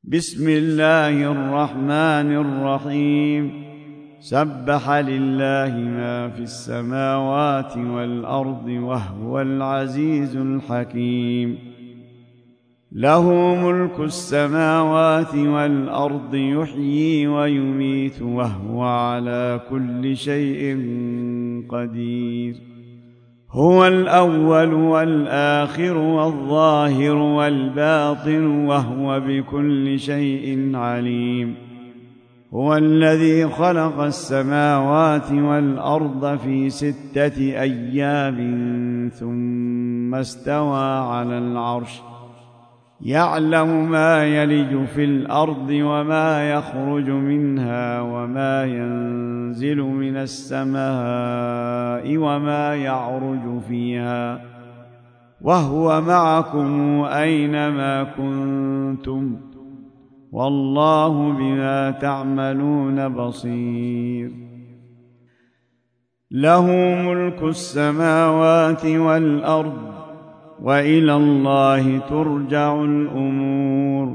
بسم الله الرحمن الرحيم. سبح لله ما في السماوات والأرض وهو العزيز الحكيم. له ملك السماوات والأرض يحيي ويميت وهو على كل شيء قدير. هو الأول والآخر والظاهر والباطن وهو بكل شيء عليم. هو الذي خلق السماوات والأرض في 6 أيام ثم استوى على العرش، يعلم ما يلج في الأرض وما يخرج منها وما ينزل من السماء وما يعرج فيها، وهو معكم أينما كنتم، والله بما تعملون بصير. له ملك السماوات والأرض وإلى الله ترجع الأمور.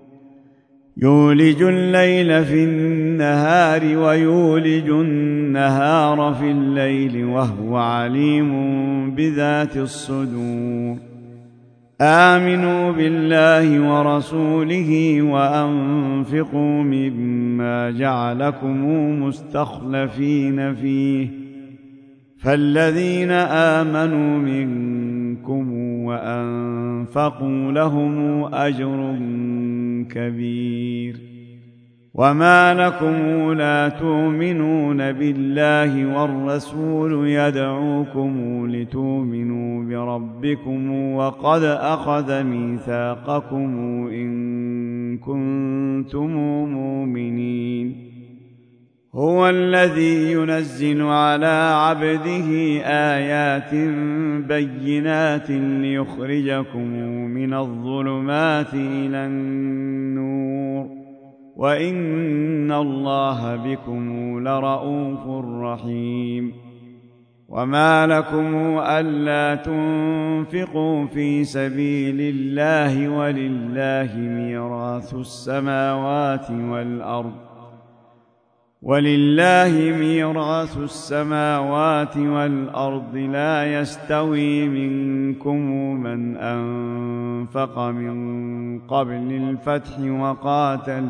يولج الليل في النهار ويولج النهار في الليل وهو عليم بذات الصدور. آمنوا بالله ورسوله وأنفقوا مما جعلكم مستخلفين فيه، فالذين آمنوا منكم وأنفقوا لهم أجر كبير. وما لكم لا تؤمنون بالله والرسول يدعوكم لتؤمنوا بربكم وقد أخذ ميثاقكم إن كنتم مؤمنين. هو الذي ينزل على عبده آيات بينات ليخرجكم من الظلمات إلى النور، وإن الله بكم لرءوف رحيم. وما لكم ألا تنفقوا في سبيل الله ولله ميراث السماوات والأرض لا يستوي منكم من أنفق من قبل الفتح وقاتل،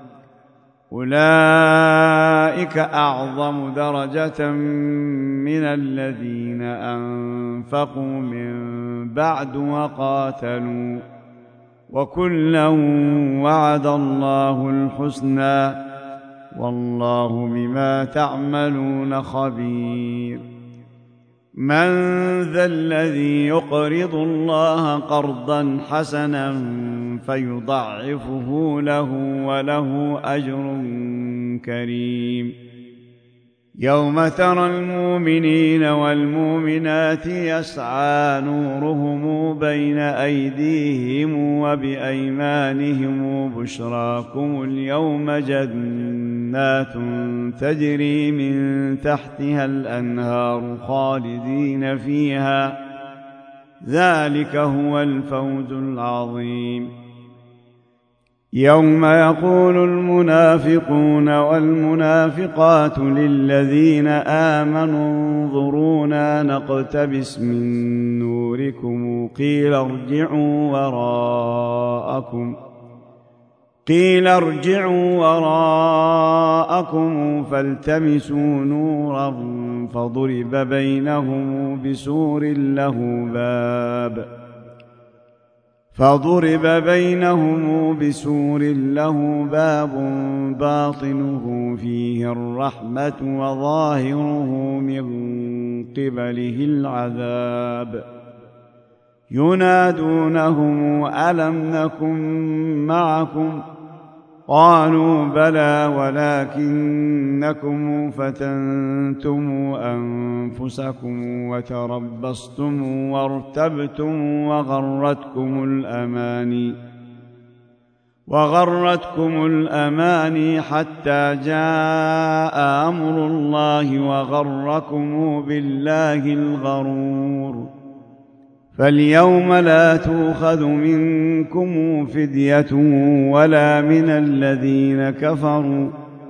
أولئك أعظم درجة من الذين أنفقوا من بعد وقاتلوا، وكلا وعد الله الحسنى، والله بما تعملون خبير. من ذا الذي يقرض الله قرضا حسنا فيضعفه له وله أجر كريم. يوم ترى المؤمنين والمؤمنات يسعى نورهم بين أيديهم وبأيمانهم بشراكم اليوم جنات تجري من تحتها الأنهار خالدين فيها، ذلك هو الفوز العظيم. يوم يقول المنافقون والمنافقات للذين آمنوا انظرونا نقتبس من نوركم قيل ارجعوا وراءكم فالتمسوا نورا فضرب بينهم بسور له باب باطنه فيه الرحمة وظاهره من قبله العذاب. ينادونهم ألم نكن معكم؟ قالوا بلى ولكنكم فتنتم أنفسكم وتربصتم وارتبتم وغرتكم الأماني حتى جاء أمر الله وغركم بالله الغرور. فاليوم لا تؤخذ منكم فدية ولا من الذين كفروا،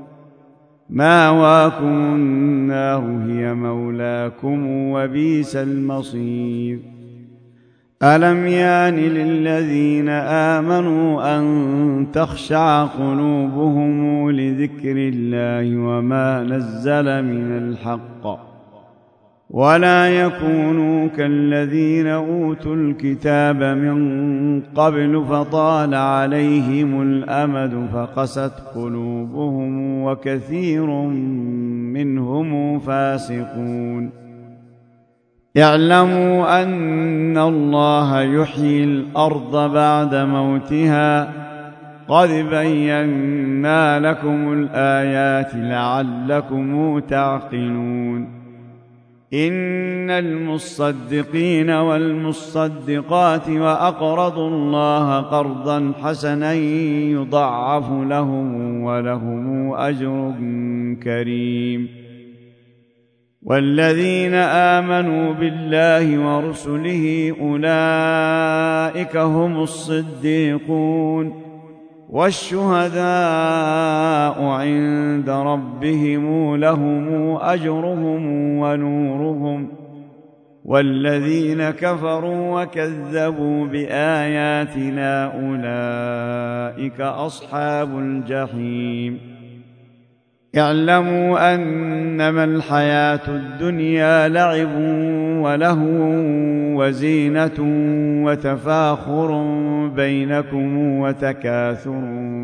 مأواكم النار هي مولاكم وبئس المصير. ألم يان للذين آمنوا أن تخشع قلوبهم لذكر الله وما نزل من الحق، ولا يكونوا كالذين أوتوا الكتاب من قبل فطال عليهم الأمد فقست قلوبهم وكثير منهم فاسقون. اعلموا أن الله يحيي الأرض بعد موتها، قد بينا لكم الآيات لعلكم تعقلون. إن المصدقين والمصدقات وأقرضوا الله قرضا حسنا يضاعف لهم ولهم أجر كريم. والذين آمنوا بالله ورسله أولئك هم الصديقون والشهداء عند ربهم لهم أجرهم ونورهم. والذين كفروا وكذبوا بآياتنا أولئك أصحاب الجحيم. اعلموا أنما الحياة الدنيا لعب ولهو وزينة وتفاخر بينكم وتكاثر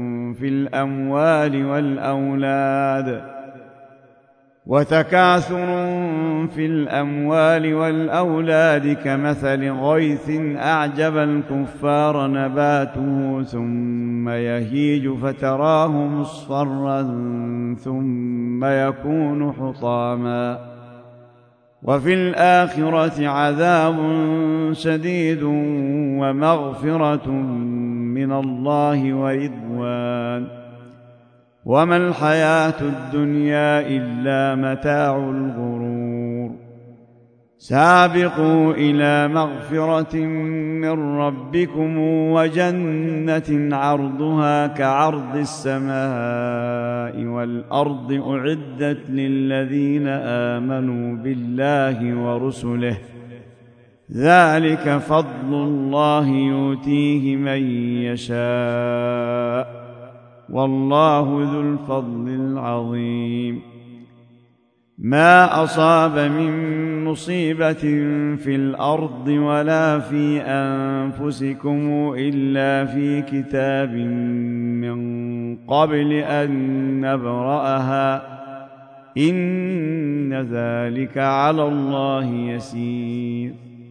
في الأموال والأولاد كمثل غيث أعجب الكفار نباته ثم يهيج فتراه مصفرا ثم يكون حطاما، وفي الآخرة عذاب شديد ومغفرة من الله ورضوان، وما الحياة الدنيا إلا متاع الغرور. سابقوا إلى مغفرة من ربكم وجنة عرضها كعرض السماء والأرض أعدت للذين آمنوا بالله ورسله، ذلك فضل الله يؤتيه من يشاء والله ذو الفضل العظيم. ما أصاب من مصيبة في الأرض ولا في أنفسكم إلا في كتاب من قبل أن نبرأها، إن ذلك على الله يسير.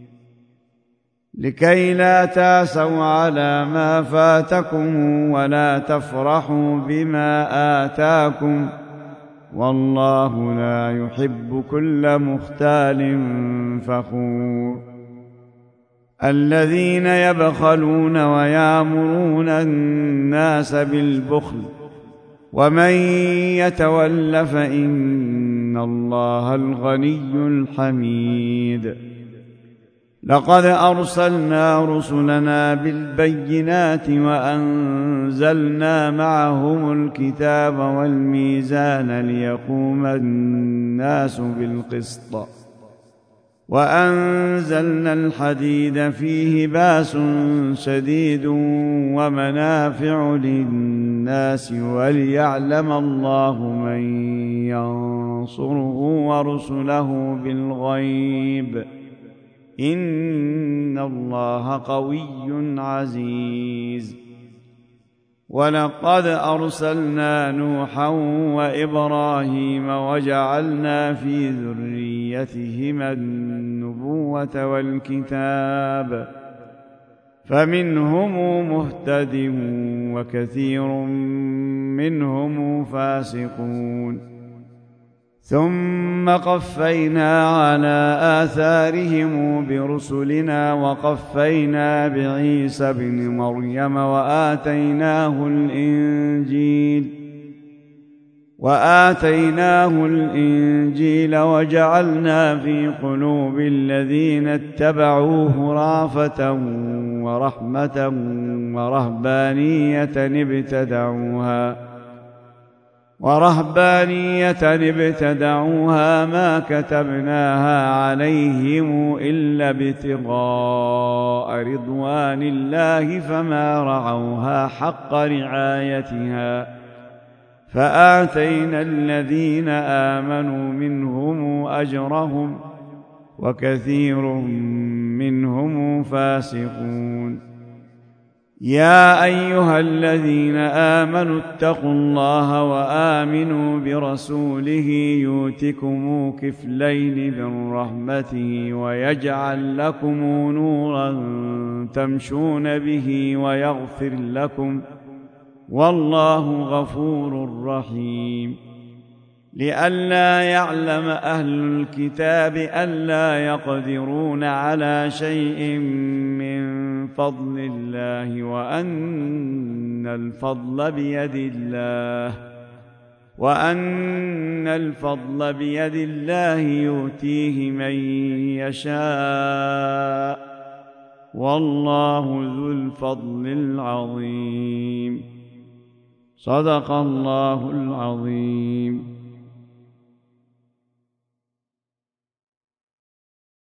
لكي لا تأسوا على ما فاتكم ولا تفرحوا بما آتاكم، والله لا يحب كل مختال فخور. الذين يبخلون ويأمرون الناس بالبخل ومن يتول فإن الله الغني الحميد. لقد أرسلنا رسلنا بالبينات وأنزلنا معهم الكتاب والميزان ليقوم الناس بالقسط، وأنزلنا الحديد فيه بأس شديد ومنافع للناس وليعلم الله من ينصره ورسله بالغيب، إن الله قوي عزيز. ولقد أرسلنا نوحا وإبراهيم وجعلنا في ذريتهما النبوة والكتاب، فمنهم مهتد وكثير منهم فاسقون. ثم قفينا على آثارهم برسلنا وقفينا بعيسى ابن مريم وآتيناه الإنجيل وآتيناه الإنجيل وجعلنا في قلوب الذين اتبعوه رأفة ورحمة ورهبانية ابتدعوها ما كتبناها عليهم إلا ابتغاء رضوان الله فما رعوها حق رعايتها فآتينا الذين آمنوا منهم أجرهم وكثير منهم فاسقون. يا أيها الذين آمنوا اتقوا الله وآمنوا برسوله يؤتكم كفلين من رحمته ويجعل لكم نورا تمشون به ويغفر لكم والله غفور رحيم. لئلا يعلم أهل الكتاب ألا يقدرون على شيء من فضل الله وأن الفضل بيد الله يؤتيه من يشاء والله ذو الفضل العظيم. صدق الله العظيم.